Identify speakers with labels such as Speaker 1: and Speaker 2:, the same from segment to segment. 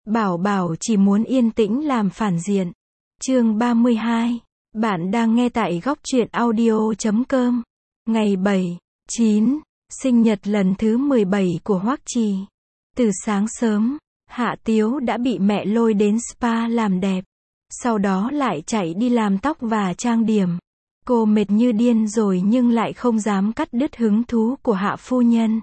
Speaker 1: Bảo Bảo chỉ muốn yên tĩnh làm phản diện. Chương 32. Bạn đang nghe tại góc truyện audio.com. Ngày 7/9, sinh nhật lần thứ 17 của Hoắc Trì. Từ sáng sớm, Hạ Tiếu đã bị mẹ lôi đến spa làm đẹp. Sau đó lại chạy đi làm tóc và trang điểm. Cô mệt như điên rồi nhưng lại không dám cắt đứt hứng thú của Hạ phu nhân.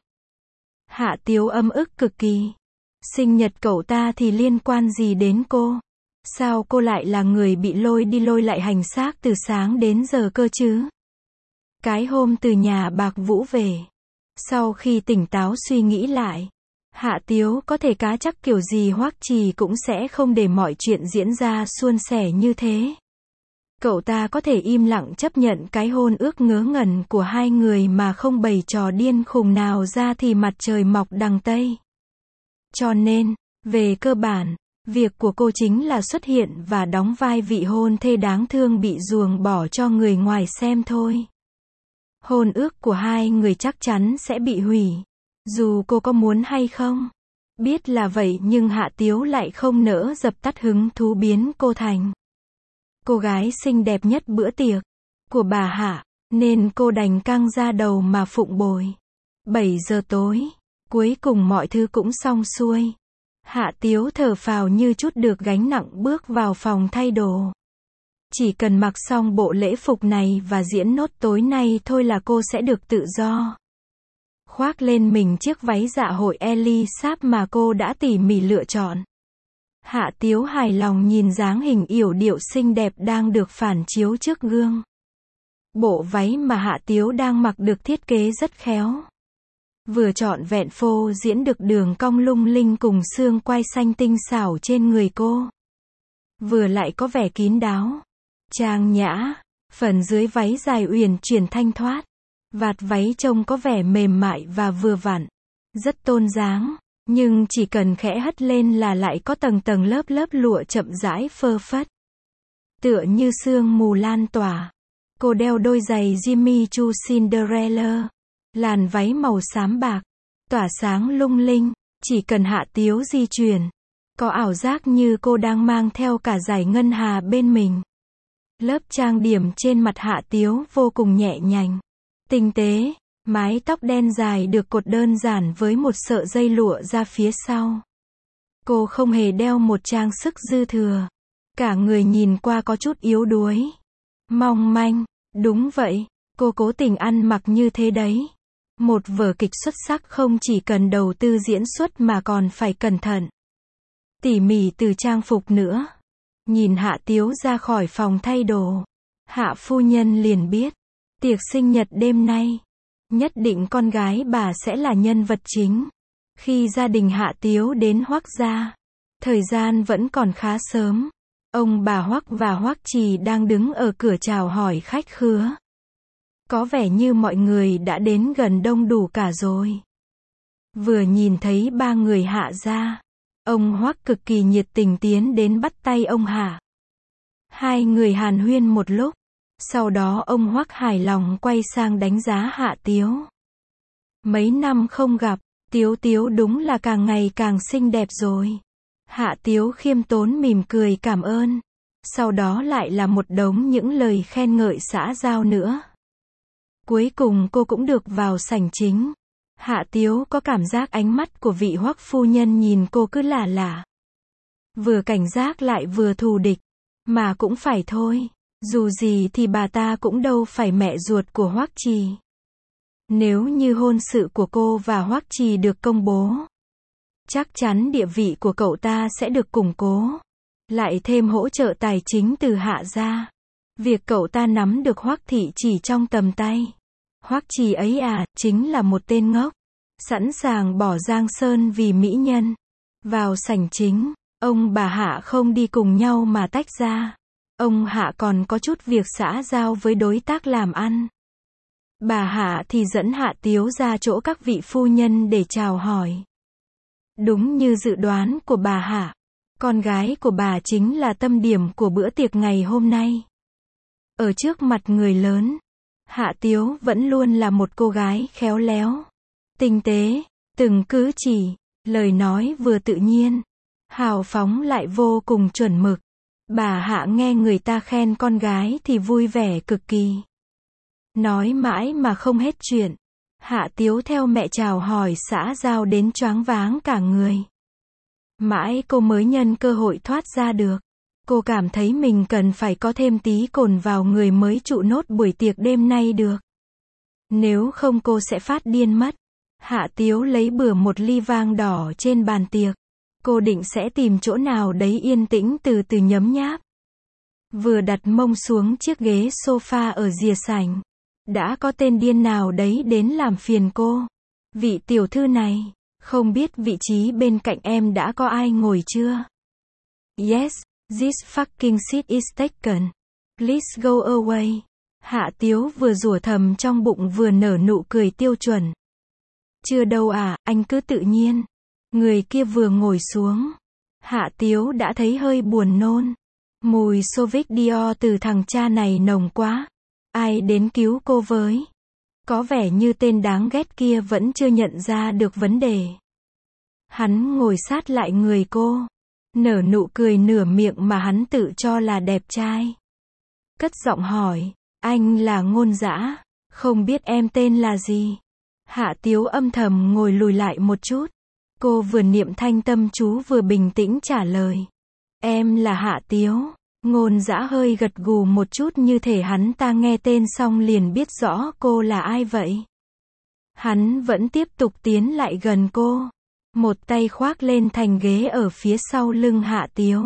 Speaker 1: Hạ Tiếu ấm ức cực kỳ. Sinh nhật cậu ta thì liên quan gì đến cô? Sao cô lại là người bị lôi đi lôi lại hành xác từ sáng đến giờ cơ chứ? Cái hôm từ nhà Bạc Vũ về, sau khi tỉnh táo suy nghĩ lại, Hạ Tiếu có thể cá chắc kiểu gì Hoắc Trì cũng sẽ không để mọi chuyện diễn ra suôn sẻ như thế. Cậu ta có thể im lặng chấp nhận cái hôn ước ngớ ngẩn của hai người mà không bày trò điên khùng nào ra thì mặt trời mọc đằng Tây. Cho nên, về cơ bản, việc của cô chính là xuất hiện và đóng vai vị hôn thê đáng thương bị ruồng bỏ cho người ngoài xem thôi. Hôn ước của hai người chắc chắn sẽ bị hủy, dù cô có muốn hay không. Biết là vậy nhưng Hạ Tiếu lại không nỡ dập tắt hứng thú biến cô thành cô gái xinh đẹp nhất bữa tiệc của bà Hạ, nên cô đành căng ra đầu mà phụng bồi. 7 giờ tối, cuối cùng mọi thứ cũng xong xuôi. Hạ Tiếu thở phào như chút được gánh nặng bước vào phòng thay đồ. Chỉ cần mặc xong bộ lễ phục này và diễn nốt tối nay thôi là cô sẽ được tự do. Khoác lên mình chiếc váy dạ hội Elisab mà cô đã tỉ mỉ lựa chọn. Hạ Tiếu hài lòng nhìn dáng hình yểu điệu xinh đẹp đang được phản chiếu trước gương. Bộ váy mà Hạ Tiếu đang mặc được thiết kế rất khéo. Vừa trọn vẹn phô diễn được đường cong lung linh cùng xương quai xanh tinh xảo trên người cô. Vừa lại có vẻ kín đáo, trang nhã, phần dưới váy dài uyển chuyển thanh thoát. Vạt váy trông có vẻ mềm mại và vừa vặn, rất tôn dáng, nhưng chỉ cần khẽ hất lên là lại có tầng tầng lớp lớp lụa chậm rãi phơ phất. Tựa như sương mù lan tỏa. Cô đeo đôi giày Jimmy Choo Cinderella. Làn váy màu xám bạc, tỏa sáng lung linh, chỉ cần Hạ Tiếu di chuyển, có ảo giác như cô đang mang theo cả dải ngân hà bên mình. Lớp trang điểm trên mặt Hạ Tiếu vô cùng nhẹ nhàng, tinh tế, mái tóc đen dài được cột đơn giản với một sợi dây lụa ra phía sau. Cô không hề đeo một trang sức dư thừa, cả người nhìn qua có chút yếu đuối, mong manh, đúng vậy, cô cố tình ăn mặc như thế đấy. Một vở kịch xuất sắc không chỉ cần đầu tư diễn xuất mà còn phải cẩn thận, tỉ mỉ từ trang phục nữa. Nhìn Hạ Tiếu ra khỏi phòng thay đồ, Hạ phu nhân liền biết, tiệc sinh nhật đêm nay, nhất định con gái bà sẽ là nhân vật chính. Khi gia đình Hạ Tiếu đến Hoắc gia, thời gian vẫn còn khá sớm. Ông bà Hoắc và Hoắc Trì đang đứng ở cửa chào hỏi khách khứa. Có vẻ như mọi người đã đến gần đông đủ cả rồi. Vừa nhìn thấy ba người Hạ gia, ông Hoắc cực kỳ nhiệt tình tiến đến bắt tay ông Hạ. Hai người hàn huyên một lúc, sau đó ông Hoắc hài lòng quay sang đánh giá Hạ Tiếu. Mấy năm không gặp, Tiếu Tiếu đúng là càng ngày càng xinh đẹp rồi. Hạ Tiếu khiêm tốn mỉm cười cảm ơn. Sau đó lại là một đống những lời khen ngợi xã giao nữa. Cuối cùng cô cũng được vào sảnh chính. Hạ Tiếu có cảm giác ánh mắt của vị Hoắc phu nhân nhìn cô cứ lả lả. Vừa cảnh giác lại vừa thù địch. Mà cũng phải thôi. Dù gì thì bà ta cũng đâu phải mẹ ruột của Hoắc Trì. Nếu như hôn sự của cô và Hoắc Trì được công bố, chắc chắn địa vị của cậu ta sẽ được củng cố. Lại thêm hỗ trợ tài chính từ Hạ gia. Việc cậu ta nắm được Hoắc thị chỉ trong tầm tay. Hoắc Trì ấy chính là một tên ngốc. Sẵn sàng bỏ giang sơn vì mỹ nhân. Vào sảnh chính, ông bà Hạ không đi cùng nhau mà tách ra. Ông Hạ còn có chút việc xã giao với đối tác làm ăn. Bà Hạ thì dẫn Hạ Tiếu ra chỗ các vị phu nhân để chào hỏi. Đúng như dự đoán của bà Hạ, con gái của bà chính là tâm điểm của bữa tiệc ngày hôm nay. Ở trước mặt người lớn, Hạ Tiếu vẫn luôn là một cô gái khéo léo, tinh tế, từng cử chỉ, lời nói vừa tự nhiên. hào phóng lại vô cùng chuẩn mực. Bà Hạ nghe người ta khen con gái thì vui vẻ cực kỳ. Nói mãi mà không hết chuyện. Hạ Tiếu theo mẹ chào hỏi xã giao đến choáng váng cả người. Mãi cô mới nhân cơ hội thoát ra được. Cô cảm thấy mình cần phải có thêm tí cồn vào người mới trụ nốt buổi tiệc đêm nay được. Nếu không cô sẽ phát điên mất. Hạ Tiếu lấy bừa một ly vang đỏ trên bàn tiệc. Cô định sẽ tìm chỗ nào đấy yên tĩnh từ từ nhấm nháp. Vừa đặt mông xuống chiếc ghế sofa ở rìa sảnh. Đã có tên điên nào đấy đến làm phiền cô. Vị tiểu thư này, không biết vị trí bên cạnh em đã có ai ngồi chưa? Yes, this fucking seat is taken. Please go away. Hạ Tiếu vừa rủa thầm trong bụng vừa nở nụ cười tiêu chuẩn. Chưa đâu à, anh cứ tự nhiên. Người kia vừa ngồi xuống. Hạ Tiếu đã thấy hơi buồn nôn. Mùi Sauvignon Dior từ thằng cha này nồng quá. Ai đến cứu cô với? Có vẻ như tên đáng ghét kia vẫn chưa nhận ra được vấn đề. Hắn ngồi sát lại người cô. Nở nụ cười nửa miệng mà hắn tự cho là đẹp trai. Cất giọng hỏi, anh là Ngôn Dã, không biết em tên là gì? Hạ Tiếu âm thầm ngồi lùi lại một chút. Cô vừa niệm thanh tâm chú vừa bình tĩnh trả lời. Em là Hạ Tiếu. Ngôn Dã hơi gật gù một chút như thể hắn ta nghe tên xong liền biết rõ cô là ai vậy. Hắn vẫn tiếp tục tiến lại gần cô. Một tay khoác lên thành ghế ở phía sau lưng Hạ Tiếu.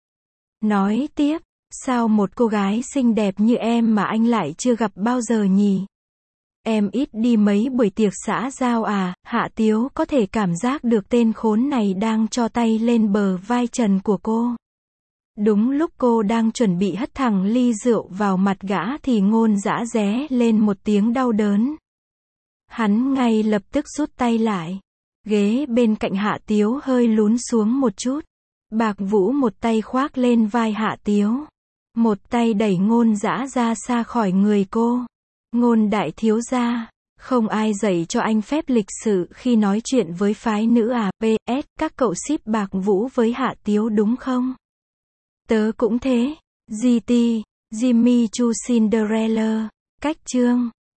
Speaker 1: Nói tiếp, sao một cô gái xinh đẹp như em mà anh lại chưa gặp bao giờ nhỉ? Em ít đi mấy buổi tiệc xã giao à? Hạ Tiếu có thể cảm giác được tên khốn này đang cho tay lên bờ vai trần của cô. Đúng lúc cô đang chuẩn bị hất thẳng ly rượu vào mặt gã thì Ngôn Dã ré lên một tiếng đau đớn. Hắn ngay lập tức rút tay lại. Ghế bên cạnh Hạ Tiếu hơi lún xuống một chút. Bạc Vũ một tay khoác lên vai Hạ Tiếu. Một tay đẩy Ngôn Dã ra xa khỏi người cô. Ngôn đại thiếu gia, không ai dạy cho anh phép lịch sự khi nói chuyện với phái nữ à? PS, các cậu ship Bạc Vũ với Hạ Tiếu đúng không? Tớ cũng thế. GT, Jimmy Choo Cinderella. Cách chương